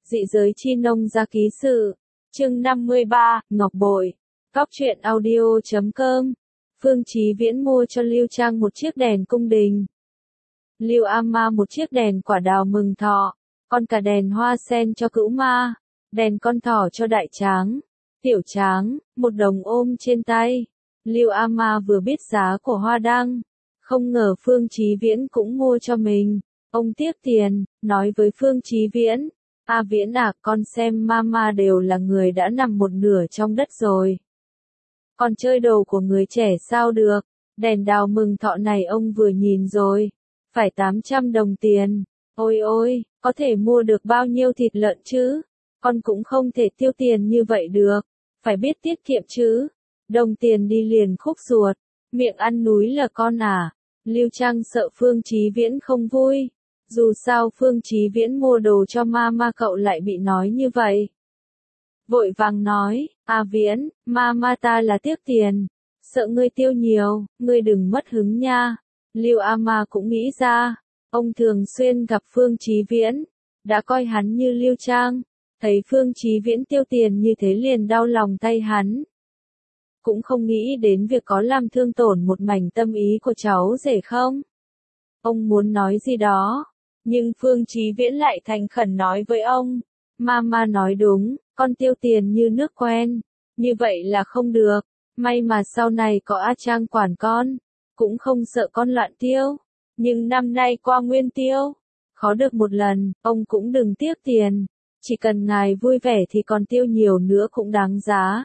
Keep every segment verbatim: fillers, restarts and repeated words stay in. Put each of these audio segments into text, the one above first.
Dị giới chi nông gia ký sự. Chương năm mươi ba, Ngọc Bội. Góc truyện audio chấm com. Phương Chí Viễn mua cho Lưu Trang một chiếc đèn cung đình. Lưu A Ma một chiếc đèn quả đào mừng thọ, còn cả đèn hoa sen cho Cữu Ma, đèn con thỏ cho Đại Tráng, Tiểu Tráng, một đồng ôm trên tay. Lưu A Ma vừa biết giá của hoa đăng, không ngờ Phương Chí Viễn cũng mua cho mình. Ông tiếc tiền, nói với Phương Chí Viễn, A Viễn à, con xem mama đều là người đã nằm một nửa trong đất rồi. Còn chơi đồ của người trẻ sao được, đèn đào mừng thọ này ông vừa nhìn rồi, phải tám trăm đồng tiền. Ôi ôi, có thể mua được bao nhiêu thịt lợn chứ, con cũng không thể tiêu tiền như vậy được, phải biết tiết kiệm chứ, đồng tiền đi liền khúc ruột, miệng ăn núi là con à. Lưu Trang sợ Phương Chí Viễn không vui. Dù sao Phương Chí Viễn mua đồ cho mama cậu lại bị nói như vậy. Vội vàng nói, A Viễn, mama ta là tiếc tiền, sợ ngươi tiêu nhiều, ngươi đừng mất hứng nha. Lưu A Ma cũng nghĩ ra, ông thường xuyên gặp Phương Chí Viễn, đã coi hắn như Lưu Trang, thấy Phương Chí Viễn tiêu tiền như thế liền đau lòng thay hắn. Cũng không nghĩ đến việc có làm thương tổn một mảnh tâm ý của cháu rể không. Ông muốn nói gì đó. Nhưng Phương Chí Viễn lại thành khẩn nói với ông, Mama nói đúng, con tiêu tiền như nước quen, như vậy là không được, may mà sau này có A Trang quản con, cũng không sợ con loạn tiêu, nhưng năm nay qua nguyên tiêu, khó được một lần, ông cũng đừng tiếc tiền, chỉ cần ngài vui vẻ thì còn tiêu nhiều nữa cũng đáng giá.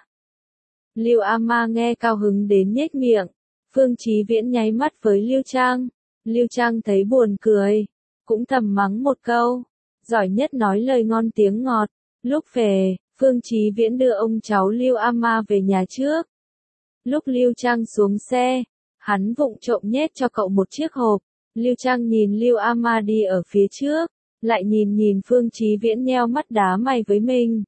Lưu A Ma nghe cao hứng đến nhếch miệng, Phương Chí Viễn nháy mắt với Lưu Trang, Lưu Trang thấy buồn cười. Cũng thầm mắng một câu, giỏi nhất nói lời ngon tiếng ngọt. Lúc về, Phương Chí Viễn đưa ông cháu Lưu A Ma về nhà trước. Lúc Lưu Trang xuống xe, hắn vụng trộm nhét cho cậu một chiếc hộp. Lưu Trang nhìn Lưu A Ma đi ở phía trước, lại nhìn nhìn Phương Chí Viễn nheo mắt đá mày với mình.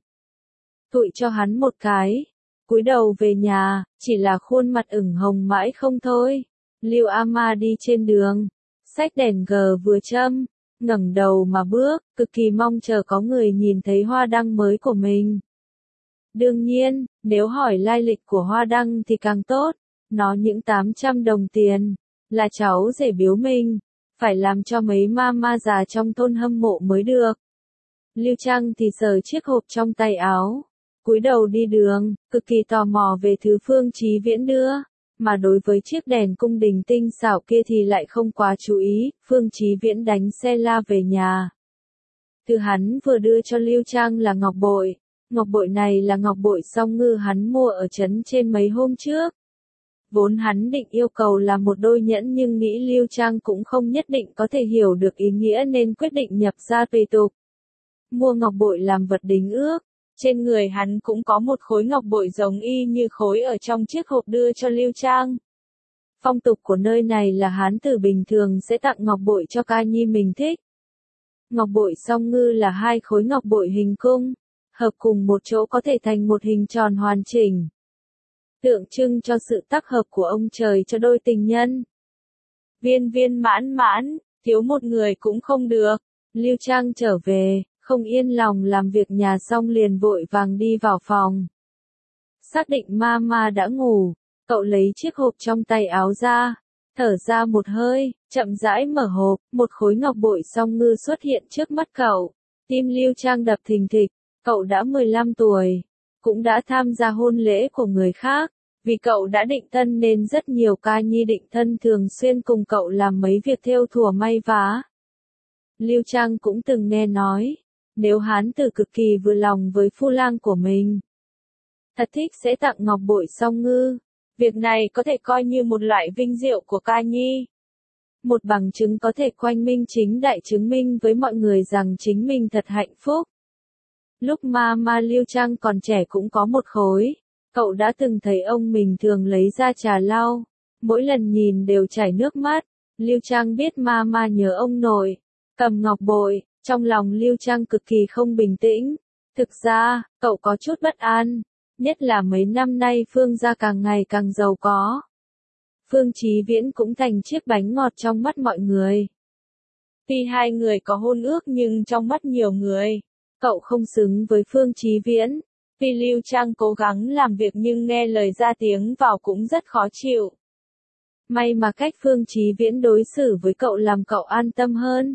Tụi cho hắn một cái, cúi đầu về nhà, chỉ là khuôn mặt ửng hồng mãi không thôi. Lưu A Ma đi trên đường, xách đèn gờ vừa châm, ngẩng đầu mà bước, cực kỳ mong chờ có người nhìn thấy hoa đăng mới của mình. Đương nhiên, nếu hỏi lai lịch của hoa đăng thì càng tốt, nó những tám trăm đồng tiền, là cháu rể biếu mình, phải làm cho mấy mama già trong thôn hâm mộ mới được. Lưu Trang thì sờ chiếc hộp trong tay áo, cúi đầu đi đường, cực kỳ tò mò về thứ Phương Chí Viễn đưa. Mà đối với chiếc đèn cung đình tinh xảo kia thì lại không quá chú ý, Phương Chí Viễn đánh xe la về nhà. Thứ hắn vừa đưa cho Lưu Trang là ngọc bội, ngọc bội này là ngọc bội song ngư hắn mua ở trấn trên mấy hôm trước. Vốn hắn định yêu cầu là một đôi nhẫn nhưng nghĩ Lưu Trang cũng không nhất định có thể hiểu được ý nghĩa nên quyết định nhập ra tùy tục. Mua ngọc bội làm vật đính ước. Trên người hắn cũng có một khối ngọc bội giống y như khối ở trong chiếc hộp đưa cho Lưu Trang. Phong tục của nơi này là Hán tử bình thường sẽ tặng ngọc bội cho ca nhi mình thích. Ngọc bội song ngư là hai khối ngọc bội hình cung, hợp cùng một chỗ có thể thành một hình tròn hoàn chỉnh. Tượng trưng cho sự tác hợp của ông trời cho đôi tình nhân. Viên viên mãn mãn, thiếu một người cũng không được. Lưu Trang trở về. Không yên lòng làm việc nhà xong liền vội vàng đi vào phòng. Xác định mama đã ngủ, cậu lấy chiếc hộp trong tay áo ra, thở ra một hơi, chậm rãi mở hộp, một khối ngọc bội song ngư xuất hiện trước mắt cậu. Tim Lưu Trang đập thình thịch, cậu đã mười lăm tuổi, cũng đã tham gia hôn lễ của người khác, vì cậu đã định thân nên rất nhiều ca nhi định thân thường xuyên cùng cậu làm mấy việc thêu thùa may vá. Lưu Trang cũng từng nghe nói, nếu hán tử cực kỳ vừa lòng với phu lang của mình, thật thích sẽ tặng ngọc bội song ngư. Việc này có thể coi như một loại vinh diệu của ca nhi. Một bằng chứng có thể quanh minh chính đại chứng minh với mọi người rằng chính mình thật hạnh phúc. Lúc ma ma Lưu Trang còn trẻ cũng có một khối, cậu đã từng thấy ông mình thường lấy ra trà lau, mỗi lần nhìn đều chảy nước mắt. Lưu Trang biết ma ma nhớ ông nội, cầm ngọc bội. Trong lòng Lưu Trang cực kỳ không bình tĩnh. Thực ra, cậu có chút bất an, nhất là mấy năm nay Phương gia càng ngày càng giàu có. Phương Chí Viễn cũng thành chiếc bánh ngọt trong mắt mọi người. Tuy hai người có hôn ước nhưng trong mắt nhiều người, cậu không xứng với Phương Chí Viễn. Vì Lưu Trang cố gắng làm việc nhưng nghe lời ra tiếng vào cũng rất khó chịu. May mà cách Phương Chí Viễn đối xử với cậu làm cậu an tâm hơn.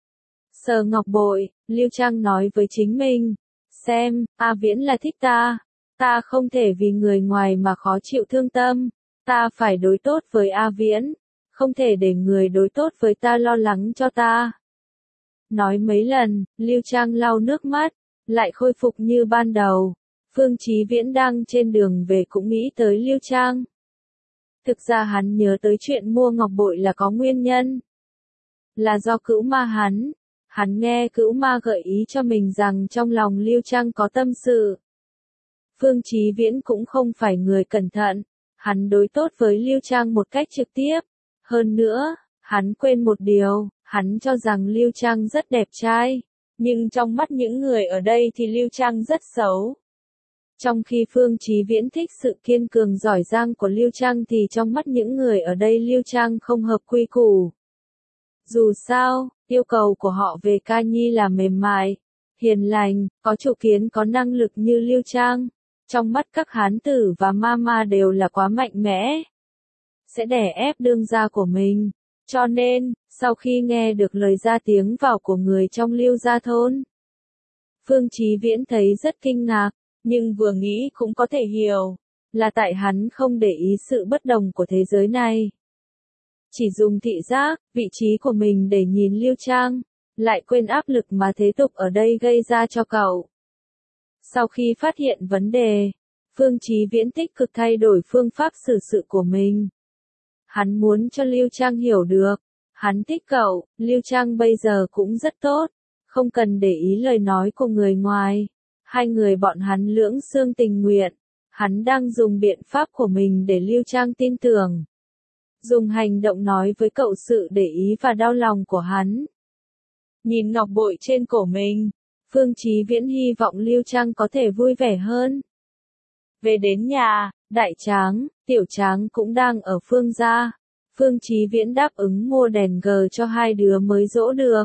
Sờ ngọc bội, Lưu Trang nói với chính mình. Xem, A Viễn là thích ta. Ta không thể vì người ngoài mà khó chịu thương tâm. Ta phải đối tốt với A Viễn. Không thể để người đối tốt với ta lo lắng cho ta. Nói mấy lần, Lưu Trang lau nước mắt, lại khôi phục như ban đầu. Phương Chí Viễn đang trên đường về cũng nghĩ tới Lưu Trang. Thực ra hắn nhớ tới chuyện mua ngọc bội là có nguyên nhân. Là do Cửu Ma hắn. Hắn nghe Cửu Ma gợi ý cho mình rằng trong lòng Lưu Trang có tâm sự. Phương Chí Viễn cũng không phải người cẩn thận. Hắn đối tốt với Lưu Trang một cách trực tiếp. Hơn nữa, hắn quên một điều, hắn cho rằng Lưu Trang rất đẹp trai. Nhưng trong mắt những người ở đây thì Lưu Trang rất xấu. Trong khi Phương Chí Viễn thích sự kiên cường giỏi giang của Lưu Trang thì trong mắt những người ở đây Lưu Trang không hợp quy củ. Dù sao, yêu cầu của họ về ca nhi là mềm mại, hiền lành, có chủ kiến có năng lực như Lưu Trang. Trong mắt các hán tử và mama đều là quá mạnh mẽ. Sẽ đè ép đương gia của mình. Cho nên, sau khi nghe được lời ra tiếng vào của người trong Lưu gia thôn, Phương Chí Viễn thấy rất kinh ngạc, nhưng vừa nghĩ cũng có thể hiểu, là tại hắn không để ý sự bất đồng của thế giới này. Chỉ dùng thị giác, vị trí của mình để nhìn Lưu Trang, lại quên áp lực mà thế tục ở đây gây ra cho cậu. Sau khi phát hiện vấn đề, Phương Chí Viễn tích cực thay đổi phương pháp xử sự của mình. Hắn muốn cho Lưu Trang hiểu được, hắn thích cậu, Lưu Trang bây giờ cũng rất tốt, không cần để ý lời nói của người ngoài. Hai người bọn hắn lưỡng xương tình nguyện, hắn đang dùng biện pháp của mình để Lưu Trang tin tưởng. Dùng hành động nói với cậu sự để ý và đau lòng của hắn. Nhìn ngọc bội trên cổ mình, Phương Chí Viễn hy vọng Lưu Trang có thể vui vẻ hơn. Về đến nhà, Đại Tráng, Tiểu Tráng cũng đang ở Phương gia. Phương Chí Viễn đáp ứng mua đèn gờ cho hai đứa mới dỗ được.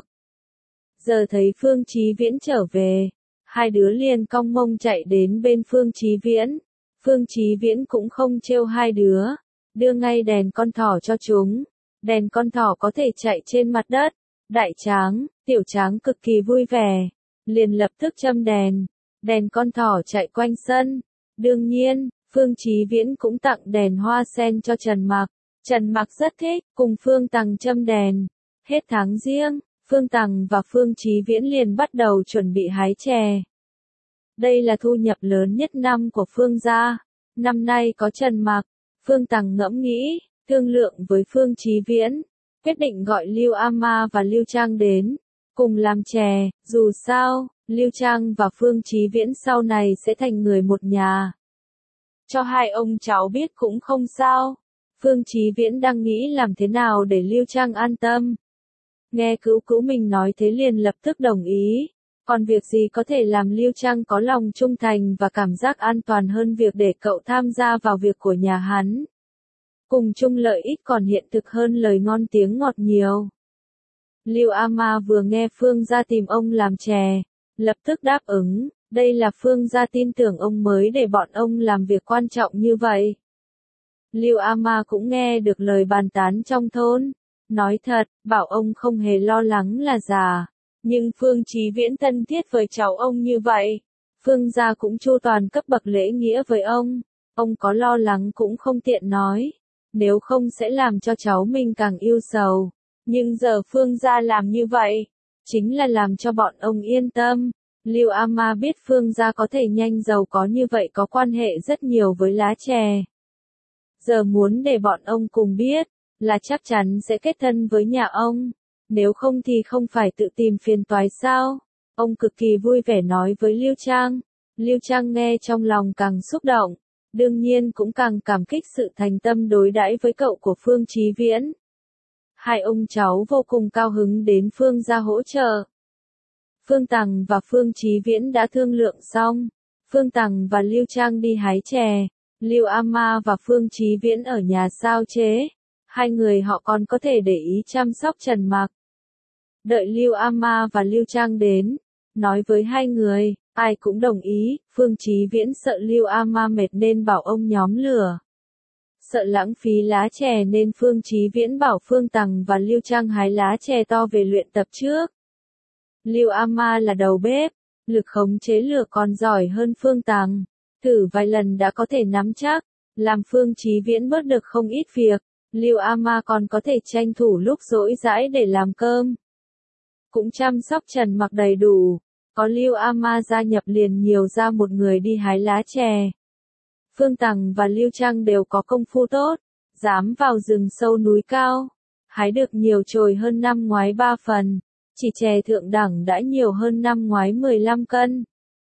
Giờ thấy Phương Chí Viễn trở về, hai đứa liền cong mông chạy đến bên Phương Chí Viễn. Phương Chí Viễn cũng không trêu hai đứa, đưa ngay đèn con thỏ cho chúng. Đèn con thỏ có thể chạy trên mặt đất. Đại Tráng, Tiểu Tráng cực kỳ vui vẻ, liền lập tức châm đèn. Đèn con thỏ chạy quanh sân. Đương nhiên, Phương Chí Viễn cũng tặng đèn hoa sen cho Trần Mặc. Trần Mặc rất thích, cùng Phương Tằng châm đèn. Hết tháng Giêng, Phương Tằng và Phương Chí Viễn liền bắt đầu chuẩn bị hái chè. Đây là thu nhập lớn nhất năm của Phương gia. Năm nay có Trần Mặc. Phương Tằng ngẫm nghĩ, thương lượng với Phương Chí Viễn, quyết định gọi Lưu Ama và Lưu Trang đến, cùng làm chè. Dù sao, Lưu Trang và Phương Chí Viễn sau này sẽ thành người một nhà. Cho hai ông cháu biết cũng không sao. Phương Chí Viễn đang nghĩ làm thế nào để Lưu Trang an tâm. Nghe Cửu Cửu mình nói thế liền lập tức đồng ý. Còn việc gì có thể làm Lưu Trang có lòng trung thành và cảm giác an toàn hơn việc để cậu tham gia vào việc của nhà hắn. Cùng chung lợi ích còn hiện thực hơn lời ngon tiếng ngọt nhiều. Lưu Ama vừa nghe Phương gia tìm ông làm chè, lập tức đáp ứng, đây là Phương gia tin tưởng ông mới để bọn ông làm việc quan trọng như vậy. Lưu Ama cũng nghe được lời bàn tán trong thôn, nói thật, bảo ông không hề lo lắng là giả. Nhưng Phương Chí Viễn thân thiết với cháu ông như vậy, Phương gia cũng chu toàn cấp bậc lễ nghĩa với ông, ông có lo lắng cũng không tiện nói, nếu không sẽ làm cho cháu mình càng yêu sầu. Nhưng giờ Phương gia làm như vậy, chính là làm cho bọn ông yên tâm. Lưu Ama biết Phương gia có thể nhanh giàu có như vậy có quan hệ rất nhiều với lá chè. Giờ muốn để bọn ông cùng biết, là chắc chắn sẽ kết thân với nhà ông. Nếu không thì không phải tự tìm phiền toái sao? Ông cực kỳ vui vẻ nói với Lưu Trang. Lưu Trang nghe trong lòng càng xúc động, đương nhiên cũng càng cảm kích sự thành tâm đối đãi với cậu của Phương Chí Viễn. Hai ông cháu vô cùng cao hứng đến Phương gia hỗ trợ. Phương Tằng và Phương Chí Viễn đã thương lượng xong. Phương Tằng và Lưu Trang đi hái chè. Lưu Ama và Phương Chí Viễn ở nhà sao chế. Hai người họ còn có thể để ý chăm sóc Trần Mặc. Đợi Lưu Ama và Lưu Trang đến, nói với hai người, ai cũng đồng ý, Phương Chí Viễn sợ Lưu A Ma mệt nên bảo ông nhóm lửa. Sợ lãng phí lá chè nên Phương Chí Viễn bảo Phương Tằng và Lưu Trang hái lá chè to về luyện tập trước. Lưu A Ma là đầu bếp, lực khống chế lửa còn giỏi hơn Phương Tằng, thử vài lần đã có thể nắm chắc, làm Phương Chí Viễn bớt được không ít việc. Lưu A Ma còn có thể tranh thủ lúc rỗi rãi để làm cơm. Cũng chăm sóc Trần Mặc đầy đủ, có Lưu A Ma gia nhập liền nhiều ra một người đi hái lá chè. Phương Tằng và Lưu Trang đều có công phu tốt, dám vào rừng sâu núi cao, hái được nhiều chồi hơn năm ngoái ba phần, chỉ chè thượng đẳng đã nhiều hơn năm ngoái mười lăm cân.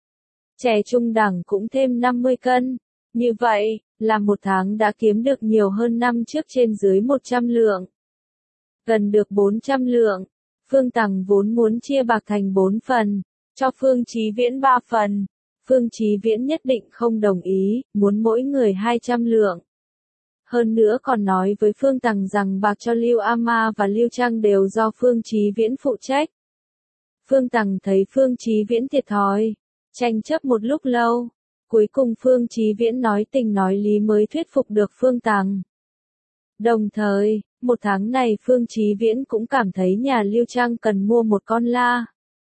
Chè trung đẳng cũng thêm năm mươi cân, như vậy, là một tháng đã kiếm được nhiều hơn năm trước trên dưới một trăm lượng. Gần được bốn trăm lượng, Phương Tằng vốn muốn chia bạc thành bốn phần, cho Phương Chí Viễn ba phần. Phương Chí Viễn nhất định không đồng ý, muốn mỗi người hai trăm lượng. Hơn nữa còn nói với Phương Tằng rằng bạc cho Lưu A Ma và Lưu Trang đều do Phương Chí Viễn phụ trách. Phương Tằng thấy Phương Chí Viễn thiệt thòi, tranh chấp một lúc lâu, cuối cùng Phương Chí Viễn nói tình nói lý mới thuyết phục được Phương Tằng. Đồng thời, một tháng này Phương Chí Viễn cũng cảm thấy nhà Lưu Trang cần mua một con la.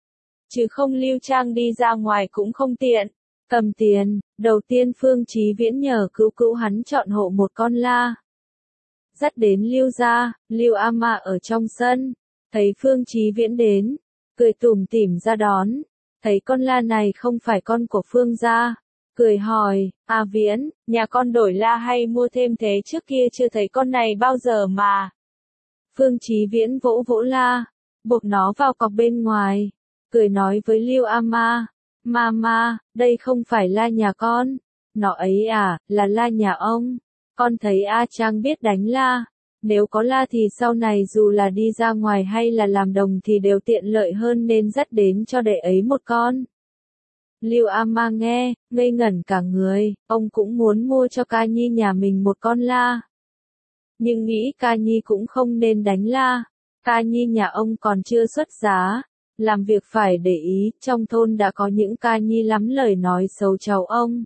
Chứ không Lưu Trang đi ra ngoài cũng không tiện. Cầm tiền, đầu tiên Phương Chí Viễn nhờ cữu cữu hắn chọn hộ một con la. Dắt đến Lưu gia, Lưu A Ma ở trong sân, thấy Phương Chí Viễn đến, cười tủm tỉm ra đón, thấy con la này không phải con của Phương gia, cười hỏi, à Viễn, nhà con đổi la hay mua thêm thế, trước kia chưa thấy con này bao giờ mà. Phương Chí Viễn vỗ vỗ la, buộc nó vào cọc bên ngoài, cười nói với Lưu A Ma, Mama, đây không phải la nhà con, nó ấy à, là la nhà ông. Con thấy A Trang biết đánh la, nếu có la thì sau này dù là đi ra ngoài hay là làm đồng thì đều tiện lợi hơn nên dắt đến cho đệ ấy một con. Lưu A Ma nghe, ngây ngẩn cả người, ông cũng muốn mua cho Ca Nhi nhà mình một con la. Nhưng nghĩ Ca Nhi cũng không nên đánh la, Ca Nhi nhà ông còn chưa xuất giá. Làm việc phải để ý, trong thôn đã có những Ca Nhi lắm lời nói xấu cháu ông.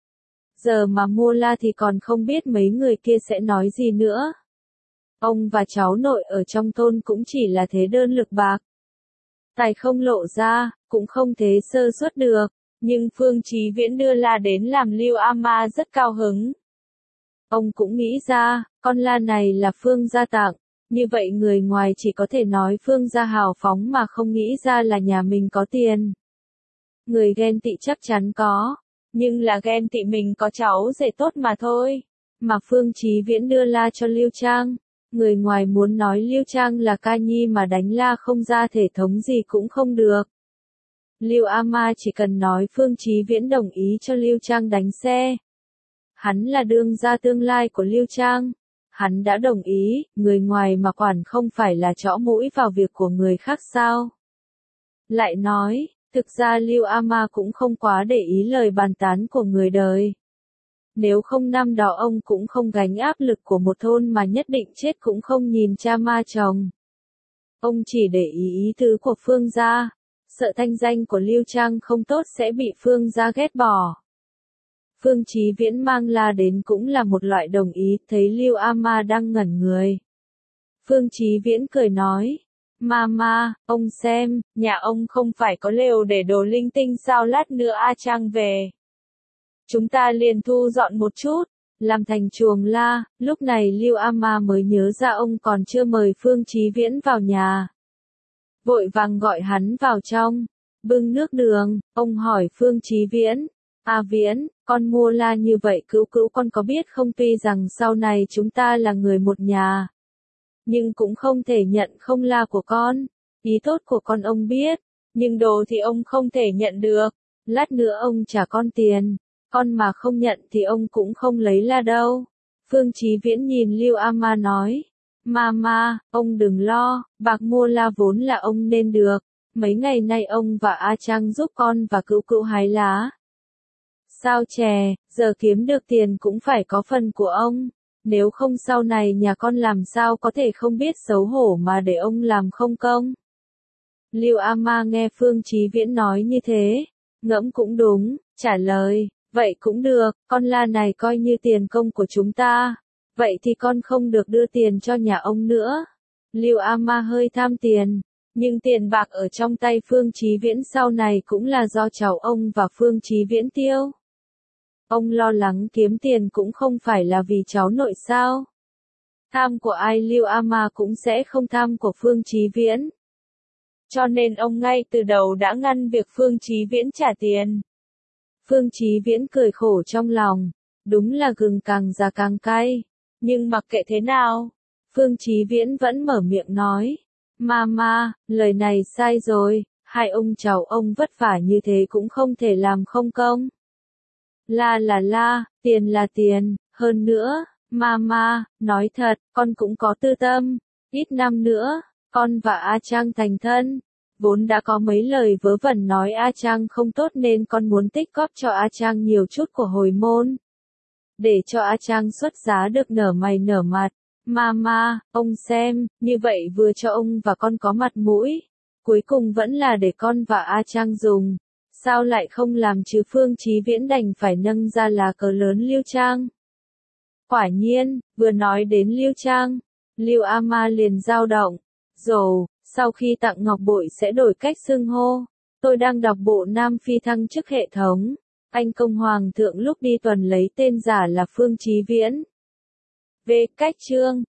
Giờ mà mua la thì còn không biết mấy người kia sẽ nói gì nữa. Ông và cháu nội ở trong thôn cũng chỉ là thế đơn lực bạc. Tài không lộ ra, cũng không thế sơ suất được, nhưng Phương Chí Viễn đưa la đến làm Lưu A Ma rất cao hứng. Ông cũng nghĩ ra, con la này là Phương gia tặng. Như vậy người ngoài chỉ có thể nói Phương gia hào phóng mà không nghĩ ra là nhà mình có tiền. Người ghen tị chắc chắn có, nhưng là ghen tị mình có cháu rể tốt mà thôi. Mà Phương Chí Viễn đưa la cho Lưu Trang, người ngoài muốn nói Lưu Trang là Ca Nhi mà đánh la không ra thể thống gì cũng không được. Lưu A Ma chỉ cần nói Phương Chí Viễn đồng ý cho Lưu Trang đánh xe. Hắn là đương gia tương lai của Lưu Trang. Hắn đã đồng ý, người ngoài mà quản không phải là chõ mũi vào việc của người khác sao? Lại nói, thực ra Lưu A Ma cũng không quá để ý lời bàn tán của người đời. Nếu không năm đó ông cũng không gánh áp lực của một thôn mà nhất định chết cũng không nhìn cha ma chồng. Ông chỉ để ý ý tứ của Phương gia, sợ thanh danh của Lưu Trang không tốt sẽ bị Phương gia ghét bỏ. Phương Chí Viễn mang la đến cũng là một loại đồng ý, thấy Lưu A Ma đang ngẩn người. Phương Chí Viễn cười nói, Mama, ông xem, nhà ông không phải có lều để đồ linh tinh sao, lát nữa A Trang về. Chúng ta liền thu dọn một chút, làm thành chuồng la. Lúc này Lưu A Ma mới nhớ ra ông còn chưa mời Phương Chí Viễn vào nhà. Vội vàng gọi hắn vào trong, bưng nước đường, ông hỏi Phương Chí Viễn, A Viễn, con mua la như vậy cữu cữu con có biết không, tuy rằng sau này chúng ta là người một nhà, nhưng cũng không thể nhận không la của con. Ý tốt của con ông biết, nhưng đồ thì ông không thể nhận được. Lát nữa ông trả con tiền, con mà không nhận thì ông cũng không lấy la đâu. Phương Chí Viễn nhìn Lưu A Ma nói, Mama, ông đừng lo, bạc mua la vốn là ông nên được. Mấy ngày nay ông và A Trang giúp con và cữu cữu hái lá. Sao chè, giờ kiếm được tiền cũng phải có phần của ông. Nếu không sau này nhà con làm sao có thể không biết xấu hổ mà để ông làm không công. Lưu A Ma nghe Phương Chí Viễn nói như thế, ngẫm cũng đúng, trả lời, vậy cũng được, con La này coi như tiền công của chúng ta, vậy thì con không được đưa tiền cho nhà ông nữa. Lưu A Ma hơi tham tiền, nhưng tiền bạc ở trong tay Phương Chí Viễn sau này cũng là do cháu ông và Phương Chí Viễn tiêu. Ông lo lắng kiếm tiền cũng không phải là vì cháu nội sao. Tham của ai Lưu A Ma cũng sẽ không tham của Phương Chí Viễn. Cho nên ông ngay từ đầu đã ngăn việc Phương Chí Viễn trả tiền. Phương Chí Viễn cười khổ trong lòng, đúng là gừng càng già càng cay, nhưng mặc kệ thế nào, Phương Chí Viễn vẫn mở miệng nói, Mama, lời này sai rồi, hai ông cháu ông vất vả như thế cũng không thể làm không công. La là la, tiền là tiền, hơn nữa, Mama, nói thật, con cũng có tư tâm, ít năm nữa, con và A Trang thành thân. Vốn đã có mấy lời vớ vẩn nói A Trang không tốt nên con muốn tích góp cho A Trang nhiều chút của hồi môn. Để cho A Trang xuất giá được nở mày nở mặt. Mama, ông xem, như vậy vừa cho ông và con có mặt mũi. Cuối cùng vẫn là để con và A Trang dùng. Sao lại không làm chứ Phương Chí Viễn đành phải nâng ra lá cờ lớn Lưu Trang. Quả nhiên, vừa nói đến Lưu Trang, Lưu A Ma liền dao động. Rồi, sau khi tặng ngọc bội sẽ đổi cách xưng hô. Tôi đang đọc bộ Nam Phi thăng chức hệ thống. Anh công hoàng thượng lúc đi tuần lấy tên giả là Phương Chí Viễn. Về cách chương